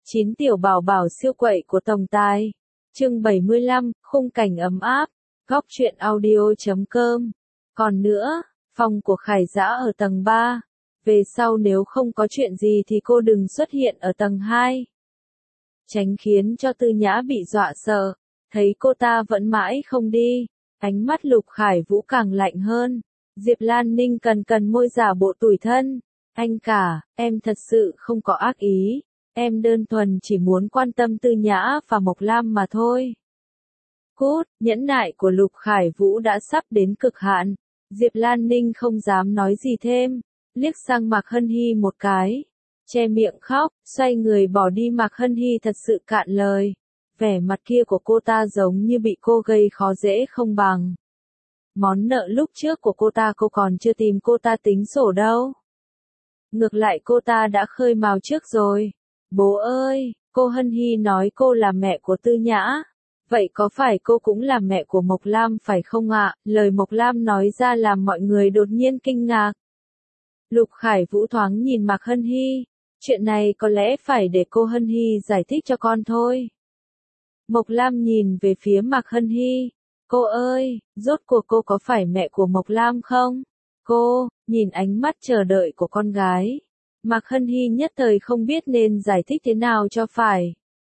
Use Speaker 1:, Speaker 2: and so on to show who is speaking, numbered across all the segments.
Speaker 1: 9 tiểu bảo bảo siêu quậy của tổng tài. Chương 75, khung cảnh ấm áp. Góc truyện audio.com. Còn nữa, phòng của Khải Dã ở tầng 3. Về sau nếu không có chuyện gì thì cô đừng xuất hiện ở tầng 2. Tránh khiến cho Tư Nhã bị dọa sợ. Thấy cô ta vẫn mãi không đi, ánh mắt Lục Khải Vũ càng lạnh hơn. Diệp Lan Ninh cần môi giả bộ tủi thân. Anh cả, em thật sự không có ác ý. Em đơn thuần chỉ muốn quan tâm Tư Nhã và Mộc Lam mà thôi. Cút, nhẫn nại của Lục Khải Vũ đã sắp đến cực hạn. Diệp Lan Ninh không dám nói gì thêm, liếc sang Mạc Hân Hy một cái, che miệng khóc, xoay người bỏ đi. Mạc Hân Hy thật sự cạn lời. Vẻ mặt kia của cô ta giống như bị cô gây khó dễ không bằng. Món nợ lúc trước của cô ta cô còn chưa tìm cô ta tính sổ đâu. Ngược lại cô ta đã khơi mào trước rồi. Bố ơi, cô Hân Hy nói cô là mẹ của Tư Nhã. Vậy có phải cô cũng là mẹ của Mộc Lam phải không ạ? Lời Mộc Lam nói ra làm mọi người đột nhiên kinh ngạc. Lục Khải Vũ thoáng nhìn Mạc Hân Hy. Chuyện này có lẽ phải để cô Hân Hy giải thích cho con thôi. Mộc Lam nhìn về phía Mạc Hân Hy. Cô ơi, rốt cuộc cô có phải mẹ của Mộc Lam không? Cô, nhìn ánh mắt chờ đợi của con gái. Mạc Hân Hy nhất thời không biết nên giải thích thế nào cho phải.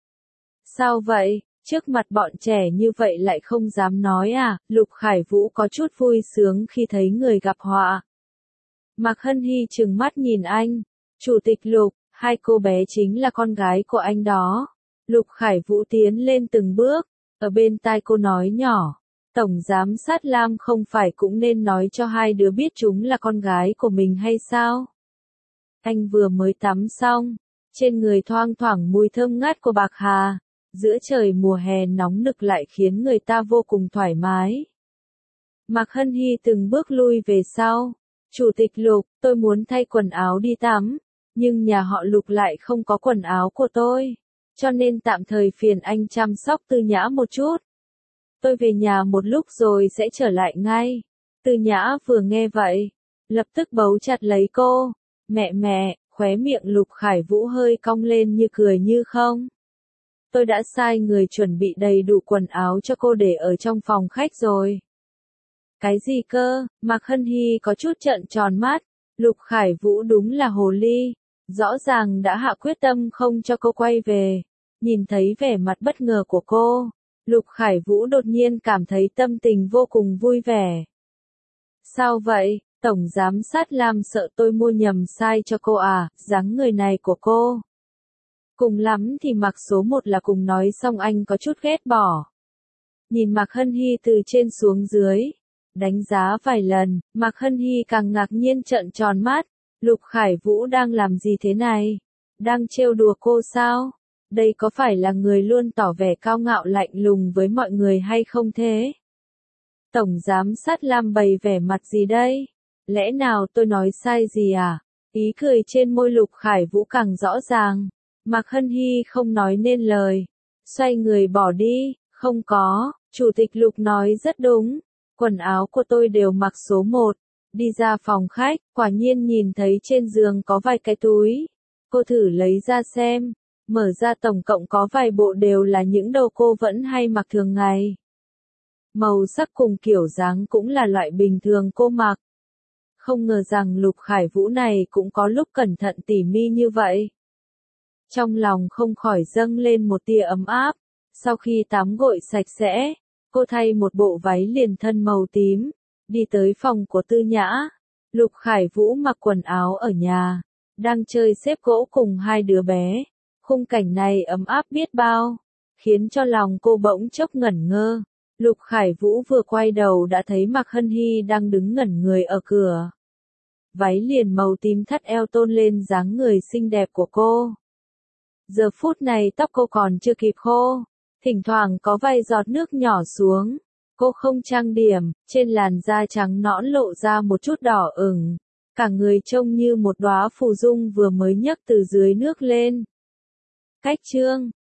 Speaker 1: Sao vậy, trước mặt bọn trẻ như vậy lại không dám nói à? Lục Khải Vũ có chút vui sướng khi thấy người gặp họa. Mạc Hân Hy trừng mắt nhìn anh. Chủ tịch Lục, hai cô bé chính là con gái của anh đó. Lục Khải Vũ tiến lên từng bước, ở bên tai cô nói nhỏ. Tổng giám sát Lam không phải cũng nên nói cho hai đứa biết chúng là con gái của mình hay sao? Anh vừa mới tắm xong, trên người thoang thoảng mùi thơm ngát của bạc hà, giữa trời mùa hè nóng nực lại khiến người ta vô cùng thoải mái. Mạc Hân Hy từng bước lui về sau. Chủ tịch Lục, tôi muốn thay quần áo đi tắm, nhưng nhà họ Lục lại không có quần áo của tôi, cho nên tạm thời phiền anh chăm sóc Tư Nhã một chút. Tôi về nhà một lúc rồi sẽ trở lại ngay. Tư Nhã vừa nghe vậy, lập tức bấu chặt lấy cô. Mẹ, khóe miệng Lục Khải Vũ hơi cong lên như cười như không. Tôi đã sai người chuẩn bị đầy đủ quần áo cho cô để ở trong phòng khách rồi. Cái gì cơ? Mạc Hân Hy có chút trợn tròn mắt. Lục Khải Vũ đúng là hồ ly. Rõ ràng đã hạ quyết tâm không cho cô quay về. Nhìn thấy vẻ mặt bất ngờ của cô, Lục Khải Vũ đột nhiên cảm thấy tâm tình vô cùng vui vẻ. Sao vậy? Tổng giám sát Lam sợ tôi mua nhầm size cho cô à? Dáng người này của cô. Cùng lắm thì mặc số 1 là cùng nói xong anh có chút ghét bỏ. Nhìn Mạc Hân Hy từ trên xuống dưới, đánh giá vài lần, Mạc Hân Hy càng ngạc nhiên trợn tròn mắt. Lục Khải Vũ đang làm gì thế này? Đang trêu đùa cô sao? Đây có phải là người luôn tỏ vẻ cao ngạo lạnh lùng với mọi người hay không thế? Tổng giám sát Lam bày vẻ mặt gì đây? Lẽ nào tôi nói sai gì à? Ý cười trên môi Lục Khải Vũ càng rõ ràng. Mạc Hân Hy không nói nên lời. Xoay người bỏ đi. Không có, Chủ tịch Lục nói rất đúng. Quần áo của tôi đều mặc số 1. Đi ra phòng khách, quả nhiên nhìn thấy trên giường có vài cái túi. Cô thử lấy ra xem. Mở ra tổng cộng có vài bộ đều là những đồ cô vẫn hay mặc thường ngày. Màu sắc cùng kiểu dáng cũng là loại bình thường cô mặc. Không ngờ rằng Lục Khải Vũ này cũng có lúc cẩn thận tỉ mỉ như vậy. Trong lòng không khỏi dâng lên một tia ấm áp. Sau khi tắm gội sạch sẽ, cô thay một bộ váy liền thân màu tím, đi tới phòng của Tư Nhã. Lục Khải Vũ mặc quần áo ở nhà, đang chơi xếp gỗ cùng hai đứa bé. Khung cảnh này ấm áp biết bao, khiến cho lòng cô bỗng chốc ngẩn ngơ. Lục Khải Vũ vừa quay đầu đã thấy Mạc Hân Hy đang đứng ngẩn người ở cửa. Váy liền màu tím thắt eo tôn lên dáng người xinh đẹp của cô. Giờ phút này tóc cô còn chưa kịp khô, thỉnh thoảng có vài giọt nước nhỏ xuống. Cô không trang điểm, trên làn da trắng nõn lộ ra một chút đỏ ửng. Cả người trông như một đóa phù dung vừa mới nhấc từ dưới nước lên. Cách chương